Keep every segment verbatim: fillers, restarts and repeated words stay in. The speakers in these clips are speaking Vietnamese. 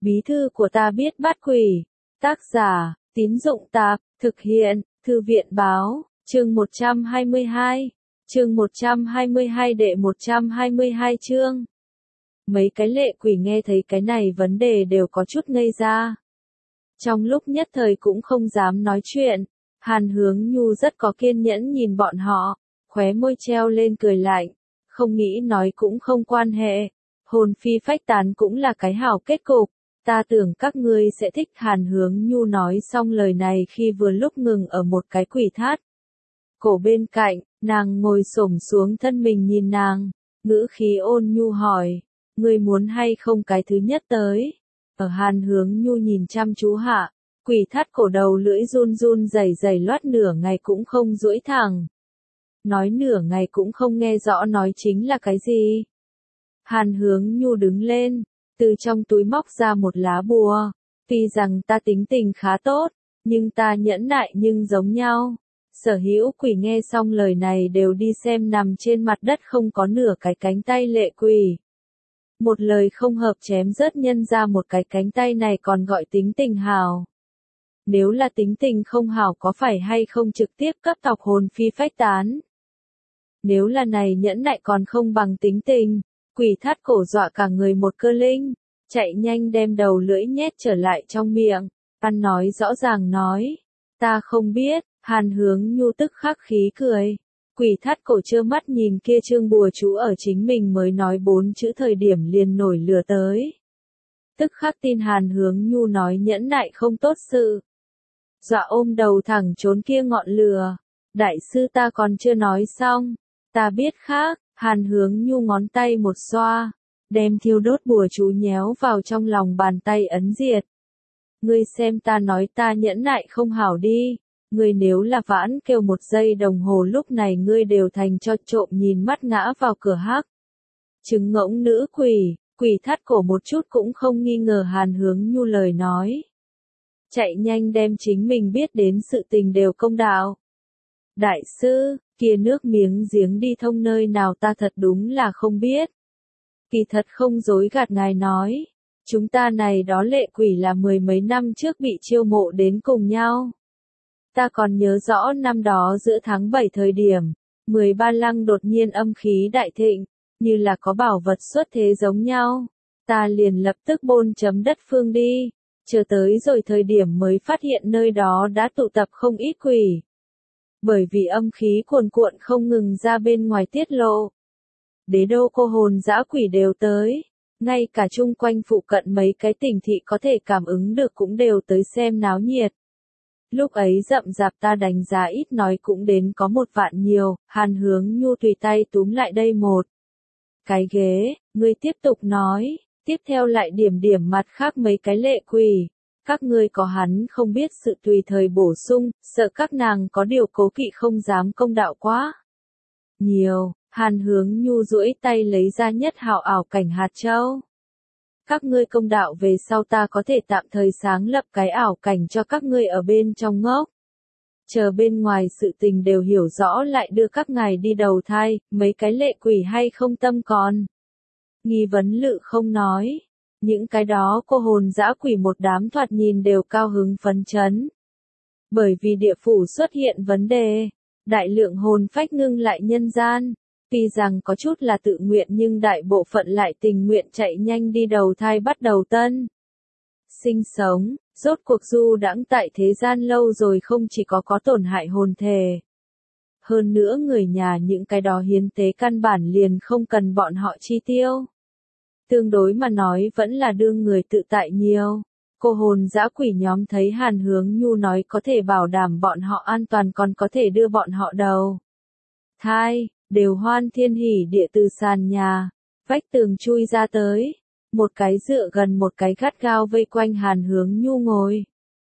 Bí thư của ta biết bắt quỷ. Tác giả, Tín Dụng Tạp, thực hiện, Thư viện Báo, chương một trăm hai mươi hai. Chương một trăm hai mươi hai đệ một trăm hai mươi hai chương. Mấy cái lệ quỷ nghe thấy cái này vấn đề đều có chút ngây ra. Trong lúc nhất thời cũng không dám nói chuyện, Hàn Hướng Nhu rất có kiên nhẫn nhìn bọn họ, khóe môi treo lên cười lạnh, không nghĩ nói cũng không quan hệ, hồn phi phách tán cũng là cái hảo kết cục, ta tưởng các ngươi sẽ thích. Hàn Hướng Nhu nói xong lời này khi vừa lúc ngừng ở một cái quỷ thát cổ bên cạnh, nàng ngồi xổm xuống thân mình nhìn nàng, ngữ khí ôn nhu hỏi, ngươi muốn hay không cái thứ nhất tới? Ở Hàn Hướng Nhu nhìn chăm chú hạ, quỷ thắt cổ đầu lưỡi run run rẩy rẩy loát nửa ngày cũng không duỗi thẳng. Nói nửa ngày cũng không nghe rõ nói chính là cái gì. Hàn Hướng Nhu đứng lên, từ trong túi móc ra một lá bùa. Tuy rằng ta tính tình khá tốt, nhưng ta nhẫn nại nhưng giống nhau. Sở hữu quỷ nghe xong lời này đều đi xem nằm trên mặt đất không có nửa cái cánh tay lệ quỷ. Một lời không hợp chém rớt nhân ra một cái cánh tay này còn gọi tính tình hào. Nếu là tính tình không hảo có phải hay không trực tiếp cấp tộc hồn phi phách tán. Nếu là này nhẫn nại còn không bằng tính tình, quỷ thắt cổ dọa cả người một cơ linh, chạy nhanh đem đầu lưỡi nhét trở lại trong miệng, ăn nói rõ ràng nói, ta không biết. Hàn Hướng Nhu tức khắc khí cười. Quỷ thắt cổ trơ mắt nhìn kia chương bùa chú ở chính mình mới nói bốn chữ thời điểm liền nổi lửa tới. Tức khắc tin Hàn Hướng Nhu nói nhẫn nại không tốt sự. Dọa ôm đầu thẳng trốn kia ngọn lửa. Đại sư ta còn chưa nói xong. Ta biết khác. Hàn Hướng Nhu ngón tay một xoa. Đem thiêu đốt bùa chú nhéo vào trong lòng bàn tay ấn diệt. Ngươi xem ta nói ta nhẫn nại không hảo đi. Ngươi nếu là vãn kêu một giây đồng hồ lúc này ngươi đều thành cho trộm nhìn mắt ngã vào cửa hắc. Trứng ngỗng nữ quỷ, quỷ thắt cổ một chút cũng không nghi ngờ Hàn Hướng Nhu lời nói. Chạy nhanh đem chính mình biết đến sự tình đều công đạo. Đại sư, kia nước miếng giếng đi thông nơi nào ta thật đúng là không biết. Kỳ thật không dối gạt ngài nói. Chúng ta này đó lệ quỷ là mười mấy năm trước bị chiêu mộ đến cùng nhau. Ta còn nhớ rõ năm đó giữa tháng bảy thời điểm, mười ba lăng đột nhiên âm khí đại thịnh, như là có bảo vật xuất thế giống nhau. Ta liền lập tức bôn chấm đất phương đi, chờ tới rồi thời điểm mới phát hiện nơi đó đã tụ tập không ít quỷ. Bởi vì âm khí cuồn cuộn không ngừng ra bên ngoài tiết lộ. Đế đô cô hồn dã quỷ đều tới, ngay cả chung quanh phụ cận mấy cái tỉnh thị có thể cảm ứng được cũng đều tới xem náo nhiệt. Lúc ấy rậm rạp ta đánh giá ít nói cũng đến có một vạn nhiều, Hàn Hướng Nhu tùy tay túm lại đây một cái ghế, ngươi tiếp tục nói, tiếp theo lại điểm điểm mặt khác mấy cái lệ quỷ, các ngươi có hắn không biết sự tùy thời bổ sung, sợ các nàng có điều cố kỵ không dám công đạo quá. Nhiều, Hàn Hướng Nhu duỗi tay lấy ra nhất hào ảo cảnh hạt châu. Các ngươi công đạo về sau ta có thể tạm thời sáng lập cái ảo cảnh cho các ngươi ở bên trong ngốc. Chờ bên ngoài sự tình đều hiểu rõ lại đưa các ngài đi đầu thai, mấy cái lệ quỷ hay không tâm còn. Nghi vấn lự không nói. Những cái đó cô hồn dã quỷ một đám thoạt nhìn đều cao hứng phấn chấn. Bởi vì địa phủ xuất hiện vấn đề, đại lượng hồn phách ngưng lại nhân gian. Tuy rằng có chút là tự nguyện nhưng đại bộ phận lại tình nguyện chạy nhanh đi đầu thai bắt đầu tân. Sinh sống, rốt cuộc du đãng tại thế gian lâu rồi không chỉ có có tổn hại hồn thể. Hơn nữa người nhà những cái đó hiến tế căn bản liền không cần bọn họ chi tiêu. Tương đối mà nói vẫn là đương người tự tại nhiều. Cô hồn dã quỷ nhóm thấy Hàn Hướng Nhu nói có thể bảo đảm bọn họ an toàn còn có thể đưa bọn họ đầu thai. Đều hoan thiên hỉ địa từ sàn nhà, vách tường chui ra tới, một cái dựa gần một cái gắt gao vây quanh Hàn Hướng Nhu ngồi.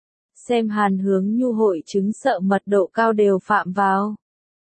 Xem Hàn Hướng Nhu hội chứng sợ mật độ cao đều phạm vào.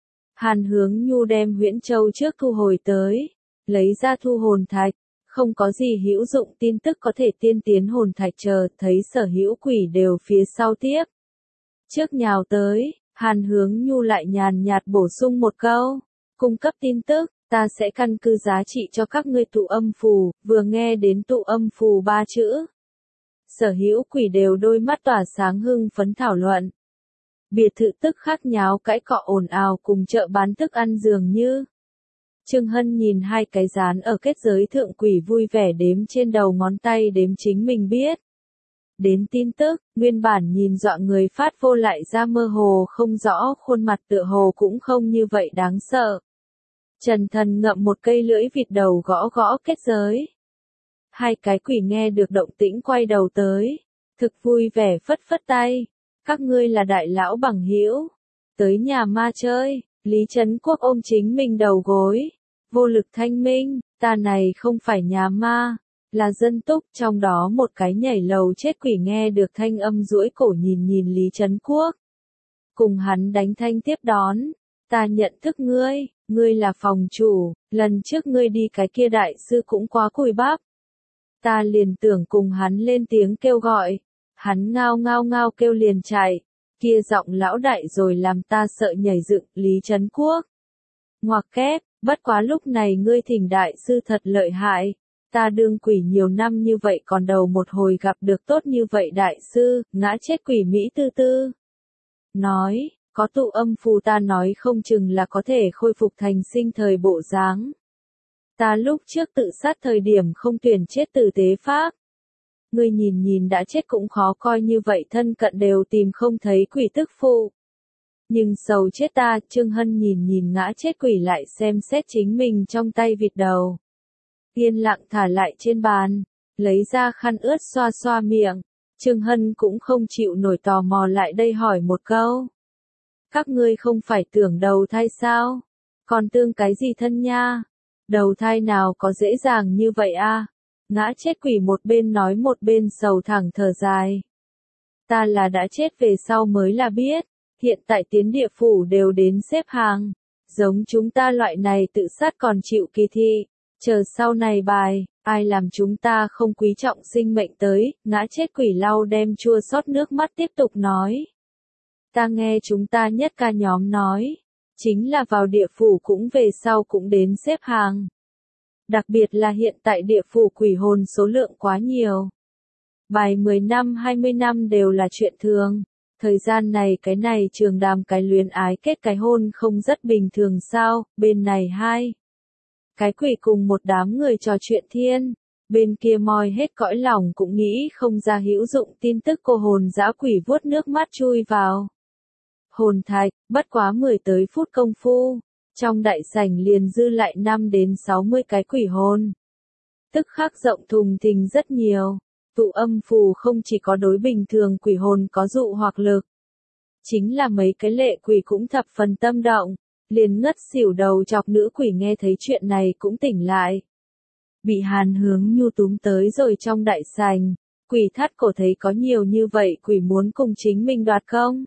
Hàn Hướng Nhu đem huyễn châu trước thu hồi tới, lấy ra thu hồn thạch, không có gì hữu dụng tin tức có thể tiên tiến hồn thạch chờ, thấy sở hữu quỷ đều phía sau tiếp. Trước nhào tới, Hàn Hướng Nhu lại nhàn nhạt bổ sung một câu. Cung cấp tin tức, ta sẽ căn cứ giá trị cho các ngươi tụ âm phù, vừa nghe đến tụ âm phù ba chữ. Sở hữu quỷ đều đôi mắt tỏa sáng hưng phấn thảo luận. Biệt thự tức khắc nháo cãi cọ ồn ào cùng chợ bán thức ăn dường như. Trương Hân nhìn hai cái dán ở kết giới thượng quỷ vui vẻ đếm trên đầu ngón tay đếm chính mình biết. Đến tin tức, nguyên bản nhìn dọa người phát vô lại ra mơ hồ không rõ khuôn mặt tựa hồ cũng không như vậy đáng sợ. Trần Thần ngậm một cây lưỡi vịt đầu gõ gõ kết giới. Hai cái quỷ nghe được động tĩnh quay đầu tới. Thực vui vẻ phất phất tay. Các ngươi là đại lão bằng hữu. Tới nhà ma chơi, Lý Trấn Quốc ôm chính mình đầu gối. Vô lực thanh minh, ta này không phải nhà ma, là dân túc. Trong đó một cái nhảy lầu chết quỷ nghe được thanh âm duỗi cổ nhìn nhìn Lý Trấn Quốc. Cùng hắn đánh thanh tiếp đón. Ta nhận thức ngươi, ngươi là phòng chủ, lần trước ngươi đi cái kia đại sư cũng quá cùi bắp. Ta liền tưởng cùng hắn lên tiếng kêu gọi. Hắn ngao ngao ngao kêu liền chạy. Kia giọng lão đại rồi làm ta sợ nhảy dựng. Lý Trấn Quốc. Ngoặc kép, bất quá lúc này ngươi thỉnh đại sư thật lợi hại. Ta đương quỷ nhiều năm như vậy còn đầu một hồi gặp được tốt như vậy đại sư, ngã chết quỷ Mỹ tư tư. Nói, có tụ âm phù ta nói không chừng là có thể khôi phục thành sinh thời bộ dáng. Ta lúc trước tự sát thời điểm không tuyển chết tử tế pháp. Ngươi nhìn nhìn đã chết cũng khó coi như vậy thân cận đều tìm không thấy quỷ tức phụ. Nhưng sầu chết ta, Trương Hân nhìn nhìn ngã chết quỷ lại xem xét chính mình trong tay vịt đầu. Yên lặng thả lại trên bàn, lấy ra khăn ướt xoa xoa miệng. Trương Hân cũng không chịu nổi tò mò lại đây hỏi một câu. Các ngươi không phải tưởng đầu thai sao? Còn tương cái gì thân nha? Đầu thai nào có dễ dàng như vậy a? Ngã chết quỷ một bên nói một bên sầu thẳng thở dài. Ta là đã chết về sau mới là biết, hiện tại tiến địa phủ đều đến xếp hàng. Giống chúng ta loại này tự sát còn chịu kỳ thị, chờ sau này bài, ai làm chúng ta không quý trọng sinh mệnh tới. Ngã chết quỷ lau đem chua xót nước mắt tiếp tục nói. Ta nghe chúng ta nhất ca nhóm nói, chính là vào địa phủ cũng về sau cũng đến xếp hàng. Đặc biệt là hiện tại địa phủ quỷ hồn số lượng quá nhiều. Bài mười năm hai mươi năm đều là chuyện thường. Thời gian này cái này trường đàm cái luyến ái kết cái hôn không rất bình thường sao, bên này hai. Cái quỷ cùng một đám người trò chuyện thiên, bên kia moi hết cõi lòng cũng nghĩ không ra hữu dụng tin tức cô hồn dã quỷ vuốt nước mắt chui vào. Hồn thạch, bất quá mười tới phút công phu, trong đại sảnh liền dư lại năm đến sáu mươi cái quỷ hồn. Tức khắc rộng thùng thình rất nhiều, tụ âm phù không chỉ có đối bình thường quỷ hồn có dụ hoặc lực. Chính là mấy cái lệ quỷ cũng thập phần tâm động, liền ngất xỉu đầu chọc nữ quỷ nghe thấy chuyện này cũng tỉnh lại. Bị Hàn Hướng Nhu túm tới rồi trong đại sảnh, quỷ thắt cổ thấy có nhiều như vậy quỷ muốn cùng chính mình đoạt không?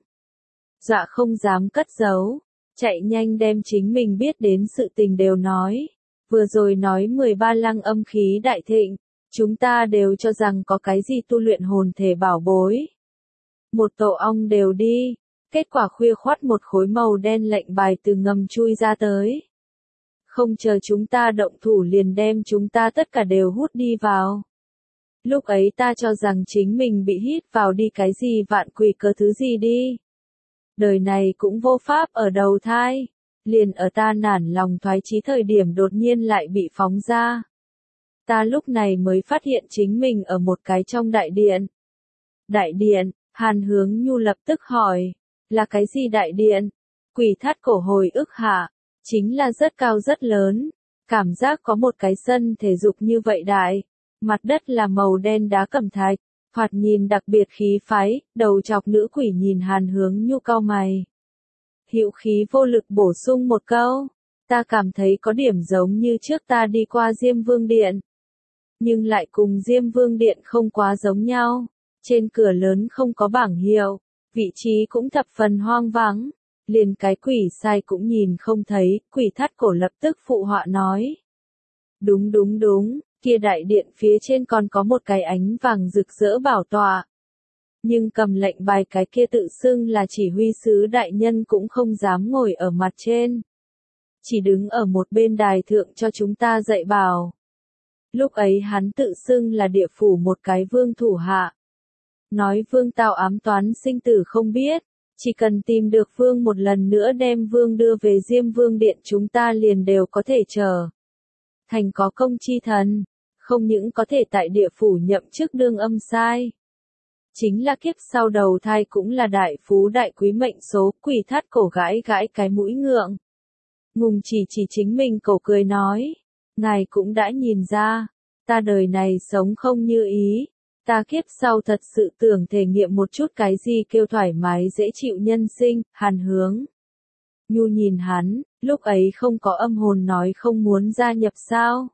Dọa không dám cất giấu, chạy nhanh đem chính mình biết đến sự tình đều nói. Vừa rồi nói mười ba lăng âm khí đại thịnh, chúng ta đều cho rằng có cái gì tu luyện hồn thể bảo bối. Một tổ ong đều đi, kết quả khuya khoắt một khối màu đen lệnh bài từ ngầm chui ra tới. Không chờ chúng ta động thủ liền đem chúng ta tất cả đều hút đi vào. Lúc ấy ta cho rằng chính mình bị hít vào đi cái gì vạn quỷ cơ thứ gì đi. Đời này cũng vô pháp ở đầu thai, liền ở ta nản lòng thoái chí thời điểm đột nhiên lại bị phóng ra. Ta lúc này mới phát hiện chính mình ở một cái trong đại điện. Đại điện, Hàn Hướng Nhu lập tức hỏi, là cái gì đại điện? Quỷ thắt cổ hồi ức hạ, chính là rất cao rất lớn, cảm giác có một cái sân thể dục như vậy đại, mặt đất là màu đen đá cẩm thạch. Thoạt nhìn đặc biệt khí phái, đầu chọc nữ quỷ nhìn Hàn Hướng Nhu cau mày. Hữu khí vô lực bổ sung một câu, ta cảm thấy có điểm giống như trước ta đi qua Diêm Vương Điện. Nhưng lại cùng Diêm Vương Điện không quá giống nhau, trên cửa lớn không có bảng hiệu, vị trí cũng thập phần hoang vắng, liền cái quỷ sai cũng nhìn không thấy, quỷ thắt cổ lập tức phụ họa nói. Đúng đúng đúng. Kia đại điện phía trên còn có một cái ánh vàng rực rỡ bảo tọa. Nhưng cầm lệnh bài cái kia tự xưng là chỉ huy sứ đại nhân cũng không dám ngồi ở mặt trên. Chỉ đứng ở một bên đài thượng cho chúng ta dạy bảo. Lúc ấy hắn tự xưng là địa phủ một cái vương thủ hạ, nói Vương tao ám toán sinh tử không biết, chỉ cần tìm được Vương một lần nữa đem Vương đưa về Diêm Vương Điện chúng ta liền đều có thể trở thành có công chi thần, không những có thể tại địa phủ nhậm chức đương âm sai. Chính là kiếp sau đầu thai cũng là đại phú đại quý mệnh số. Quỷ thắt cổ gãi gãi cái mũi ngượng. Ngùng chỉ chỉ chính mình cổ cười nói, ngài cũng đã nhìn ra, ta đời này sống không như ý, ta kiếp sau thật sự tưởng thể nghiệm một chút cái gì kêu thoải mái dễ chịu nhân sinh. Hàn Hướng Nhu nhìn hắn, lúc ấy không có âm hồn nói không muốn gia nhập sao.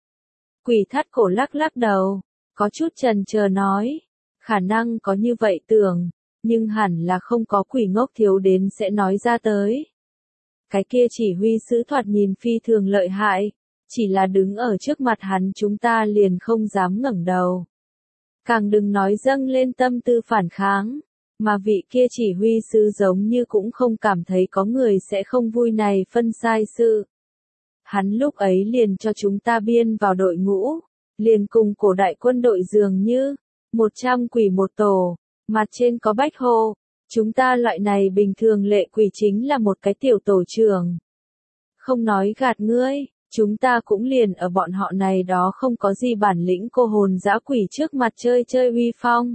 Quỷ thắt cổ lắc lắc đầu, có chút chần chờ nói, khả năng có như vậy tưởng, nhưng hẳn là không có quỷ ngốc thiếu đến sẽ nói ra tới. Cái kia chỉ huy sứ thoạt nhìn phi thường lợi hại, chỉ là đứng ở trước mặt hắn chúng ta liền không dám ngẩng đầu. Càng đừng nói dâng lên tâm tư phản kháng, mà vị kia chỉ huy sứ giống như cũng không cảm thấy có người sẽ không vui này phân sai sự. Hắn lúc ấy liền cho chúng ta biên vào đội ngũ, liền cùng cổ đại quân đội dường như, một trăm quỷ một tổ, mặt trên có bách hộ, chúng ta loại này bình thường lệ quỷ chính là một cái tiểu tổ trưởng. Không nói gạt ngươi, chúng ta cũng liền ở bọn họ này đó không có gì bản lĩnh cô hồn dã quỷ trước mặt chơi chơi uy phong.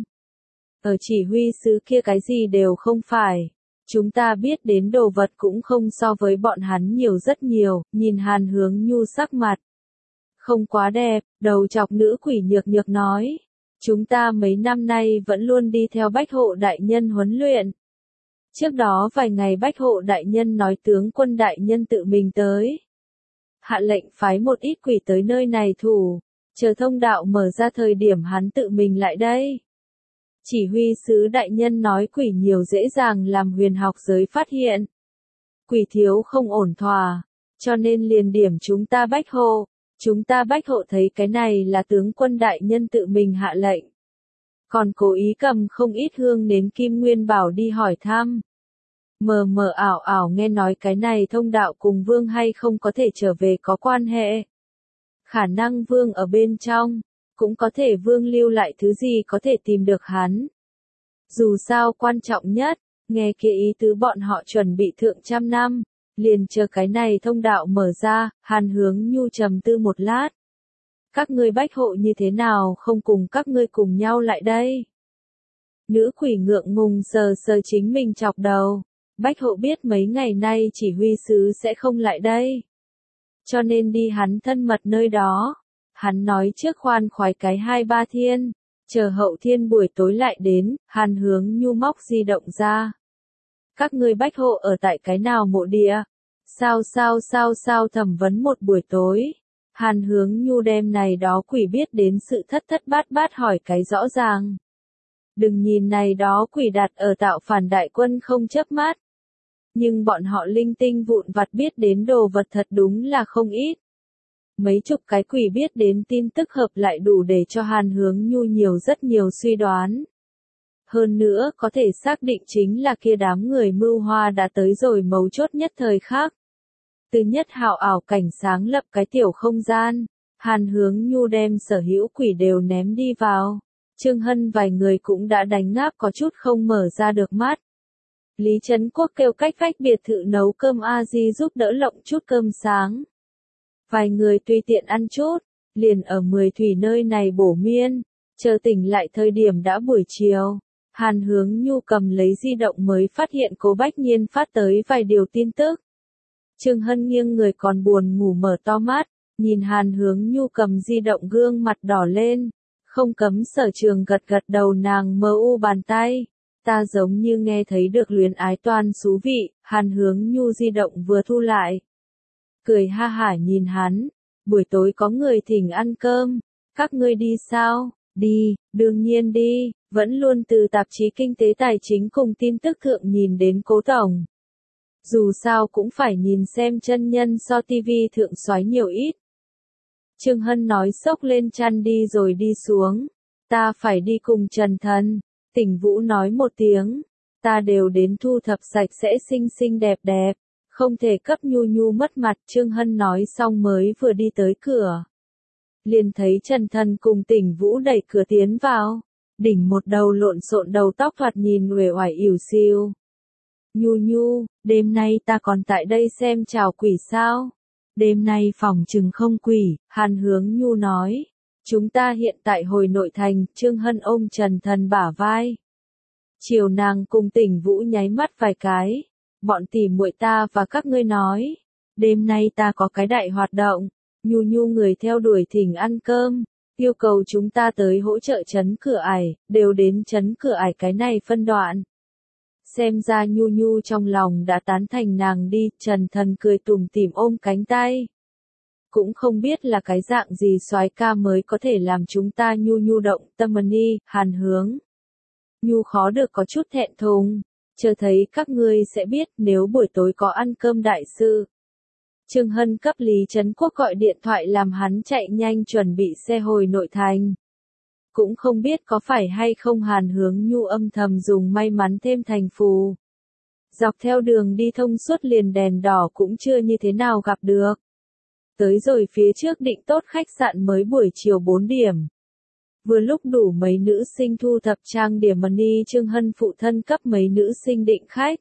Ở chỉ huy sứ kia cái gì đều không phải. Chúng ta biết đến đồ vật cũng không so với bọn hắn nhiều rất nhiều. Nhìn Hàn Hướng Nhu sắc mặt không quá đẹp, đầu chọc nữ quỷ nhược nhược nói. Chúng ta mấy năm nay vẫn luôn đi theo bách hộ đại nhân huấn luyện. Trước đó vài ngày bách hộ đại nhân nói tướng quân đại nhân tự mình tới. Hạ lệnh phái một ít quỷ tới nơi này thủ, chờ thông đạo mở ra thời điểm hắn tự mình lại đây. Chỉ huy sứ đại nhân nói quỷ nhiều dễ dàng làm huyền học giới phát hiện. Quỷ thiếu không ổn thỏa, cho nên liền điểm chúng ta bách hộ. Chúng ta bách hộ thấy cái này là tướng quân đại nhân tự mình hạ lệnh. Còn cố ý cầm không ít hương đến Kim Nguyên Bảo đi hỏi thăm. Mờ mờ ảo ảo nghe nói cái này thông đạo cùng Vương hay không có thể trở về có quan hệ. Khả năng Vương ở bên trong, cũng có thể Vương lưu lại thứ gì có thể tìm được hắn. Dù sao quan trọng nhất, nghe kia ý tứ bọn họ chuẩn bị thượng trăm năm, liền chờ cái này thông đạo mở ra. Hàn Hướng Nhu trầm tư một lát. Các ngươi bách hộ như thế nào không cùng các ngươi cùng nhau lại đây? Nữ quỷ ngượng ngùng sờ sờ chính mình chọc đầu. Bách hộ biết mấy ngày nay chỉ huy sứ sẽ không lại đây. Cho nên đi hắn thân mật nơi đó. Hắn nói trước khoan khoái cái hai ba thiên. Chờ hậu thiên buổi tối lại đến. Hàn Hướng Nhu móc di động ra. Các ngươi bách hộ ở tại cái nào mộ địa? Sao sao sao sao thẩm vấn một buổi tối. Hàn Hướng Nhu đem này đó quỷ biết đến sự thất thất bát bát hỏi cái rõ ràng. Đừng nhìn này đó quỷ đặt ở tạo phản đại quân không chớp mắt. Nhưng bọn họ linh tinh vụn vặt biết đến đồ vật thật đúng là không ít. Mấy chục cái quỷ biết đến tin tức hợp lại đủ để cho Hàn Hướng Nhu nhiều rất nhiều suy đoán. Hơn nữa có thể xác định chính là kia đám người mưu hoa đã tới rồi mấu chốt nhất thời khắc. Từ nhất hào ảo cảnh sáng lập cái tiểu không gian, Hàn Hướng Nhu đem sở hữu quỷ đều ném đi vào. Trương Hân vài người cũng đã đánh ngáp có chút không mở ra được mắt. Lý Trấn Quốc kêu cách vách biệt thự nấu cơm a di giúp đỡ lộng chút cơm sáng. Vài người tùy tiện ăn chút, liền ở Mười Thủy nơi này bổ miên, chờ tỉnh lại thời điểm đã buổi chiều. Hàn Hướng Nhu cầm lấy di động mới phát hiện Cố Bách Nhiên phát tới vài điều tin tức. Trương Hân nghiêng người còn buồn ngủ mở to mắt, nhìn Hàn Hướng Nhu cầm di động gương mặt đỏ lên, không cấm Sở Trường gật gật đầu nàng mơ u bàn tay. Ta giống như nghe thấy được luyến ái toan xú vị. Hàn Hướng Nhu di động vừa thu lại. Cười ha hả nhìn hắn, buổi tối có người thỉnh ăn cơm, các ngươi đi sao? Đi, đương nhiên đi, vẫn luôn từ tạp chí Kinh tế Tài chính cùng tin tức thượng nhìn đến Cố tổng. Dù sao cũng phải nhìn xem chân nhân so tivi thượng soái nhiều ít. Trương Hân nói xốc lên chăn đi rồi đi xuống. Ta phải đi cùng Trần Thần. Tỉnh Vũ nói một tiếng. Ta đều đến thu thập sạch sẽ xinh xinh đẹp đẹp. Không thể cấp Nhu Nhu mất mặt. Trương Hân nói xong mới vừa đi tới cửa. Liền thấy Trần Thần cùng Tỉnh Vũ đẩy cửa tiến vào. đỉnh một đầu lộn xộn đầu tóc thoạt nhìn uể oải ỉu xìu. Nhu Nhu, đêm nay ta còn tại đây xem chào quỷ sao? Đêm nay phòng chừng không quỷ, Hàn Hướng Nhu nói. Chúng ta hiện tại hồi nội thành, Trương Hân ôm Trần Thần bả vai. Chiều nàng cùng Tỉnh Vũ nháy mắt vài cái. Bọn tỉ muội ta và các ngươi nói. Đêm nay ta có cái đại hoạt động. Nhu Nhu người theo đuổi thỉnh ăn cơm. Yêu cầu chúng ta tới hỗ trợ trấn cửa ải, đều đến trấn cửa ải cái này phân đoạn. Xem ra Nhu Nhu trong lòng đã tán thành nàng đi, Trần Thần cười tủm tỉm ôm cánh tay. Cũng không biết là cái dạng gì soái ca mới có thể làm chúng ta Nhu Nhu động tâm ni, Hàn Hướng. Nhu khó được có chút thẹn thùng, chờ thấy các ngươi sẽ biết nếu buổi tối có ăn cơm đại sự. Trương Hân cấp Lý Trấn Quốc gọi điện thoại làm hắn chạy nhanh chuẩn bị xe hồi nội thành. Cũng không biết có phải hay không Hàn Hướng Nhu âm thầm dùng may mắn thêm thành phù. Dọc theo đường đi thông suốt liền đèn đỏ cũng chưa như thế nào gặp được. Tới rồi phía trước định tốt khách sạn mới buổi chiều bốn điểm. Vừa lúc đủ mấy nữ sinh thu thập trang điểm money Trương Hân phụ thân cấp mấy nữ sinh định khách.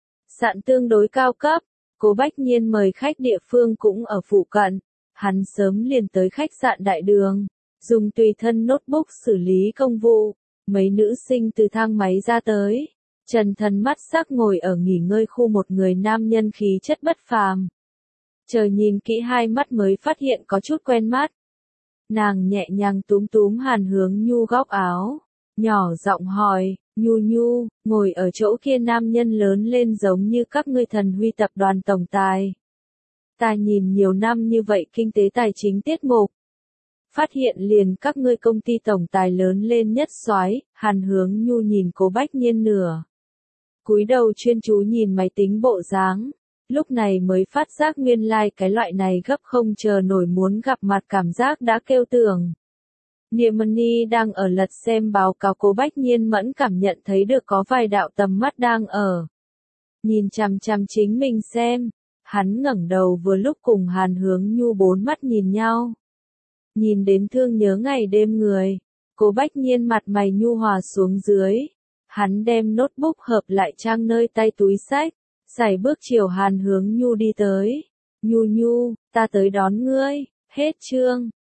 Sạn tương đối cao cấp, Cố Bách Nhiên mời khách địa phương cũng ở phụ cận. Hắn sớm liền tới khách sạn đại đường. Dùng tùy thân notebook xử lý công vụ, mấy nữ sinh từ thang máy ra tới. Trần Thần mắt sắc ngồi ở nghỉ ngơi khu một người nam nhân khí chất bất phàm. Chờ nhìn kỹ hai mắt mới phát hiện có chút quen mắt. Nàng nhẹ nhàng túm túm Hàn Hướng Nhu góc áo, nhỏ giọng hỏi, Nhu Nhu, ngồi ở chỗ kia nam nhân lớn lên giống như các ngươi Thần Huy tập đoàn tổng tài. Ta nhìn nhiều năm như vậy kinh tế tài chính tiết mục. Phát hiện liền các ngươi công ty tổng tài lớn lên nhất soái, Hàn Hướng Nhu nhìn Cố Bách Nhiên nửa. Cúi đầu chuyên chú nhìn máy tính bộ dáng, lúc này mới phát giác nguyên lai like cái loại này gấp không chờ nổi muốn gặp mặt cảm giác đã kêu tưởng. Niemani đang ở lật xem báo cáo Cố Bách Nhiên mẫn cảm nhận thấy được có vài đạo tầm mắt đang ở. Nhìn chằm chằm chính mình xem, hắn ngẩng đầu vừa lúc cùng Hàn Hướng Nhu bốn mắt nhìn nhau. Nhìn đến thương nhớ ngày đêm người, Cố Bách Nhiên mặt mày nhu hòa xuống dưới. Hắn đem notebook hợp lại trang nơi tay túi sách, sải bước chiều Hàn Hướng Nhu đi tới. Nhu Nhu, ta tới đón ngươi, hết chương.